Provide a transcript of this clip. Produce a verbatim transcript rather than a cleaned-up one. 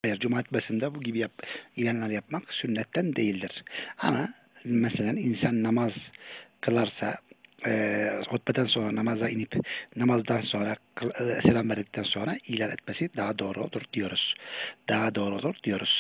Hayır, Cuma hutbesinde bu gibi yap, ilanlar yapmak sünnetten değildir. Ama mesela insan namaz kılarsa, e, hutbeden sonra namaza inip namazdan sonra e, selam verdikten sonra ilan etmesi daha doğru olur diyoruz. Daha doğru olur diyoruz.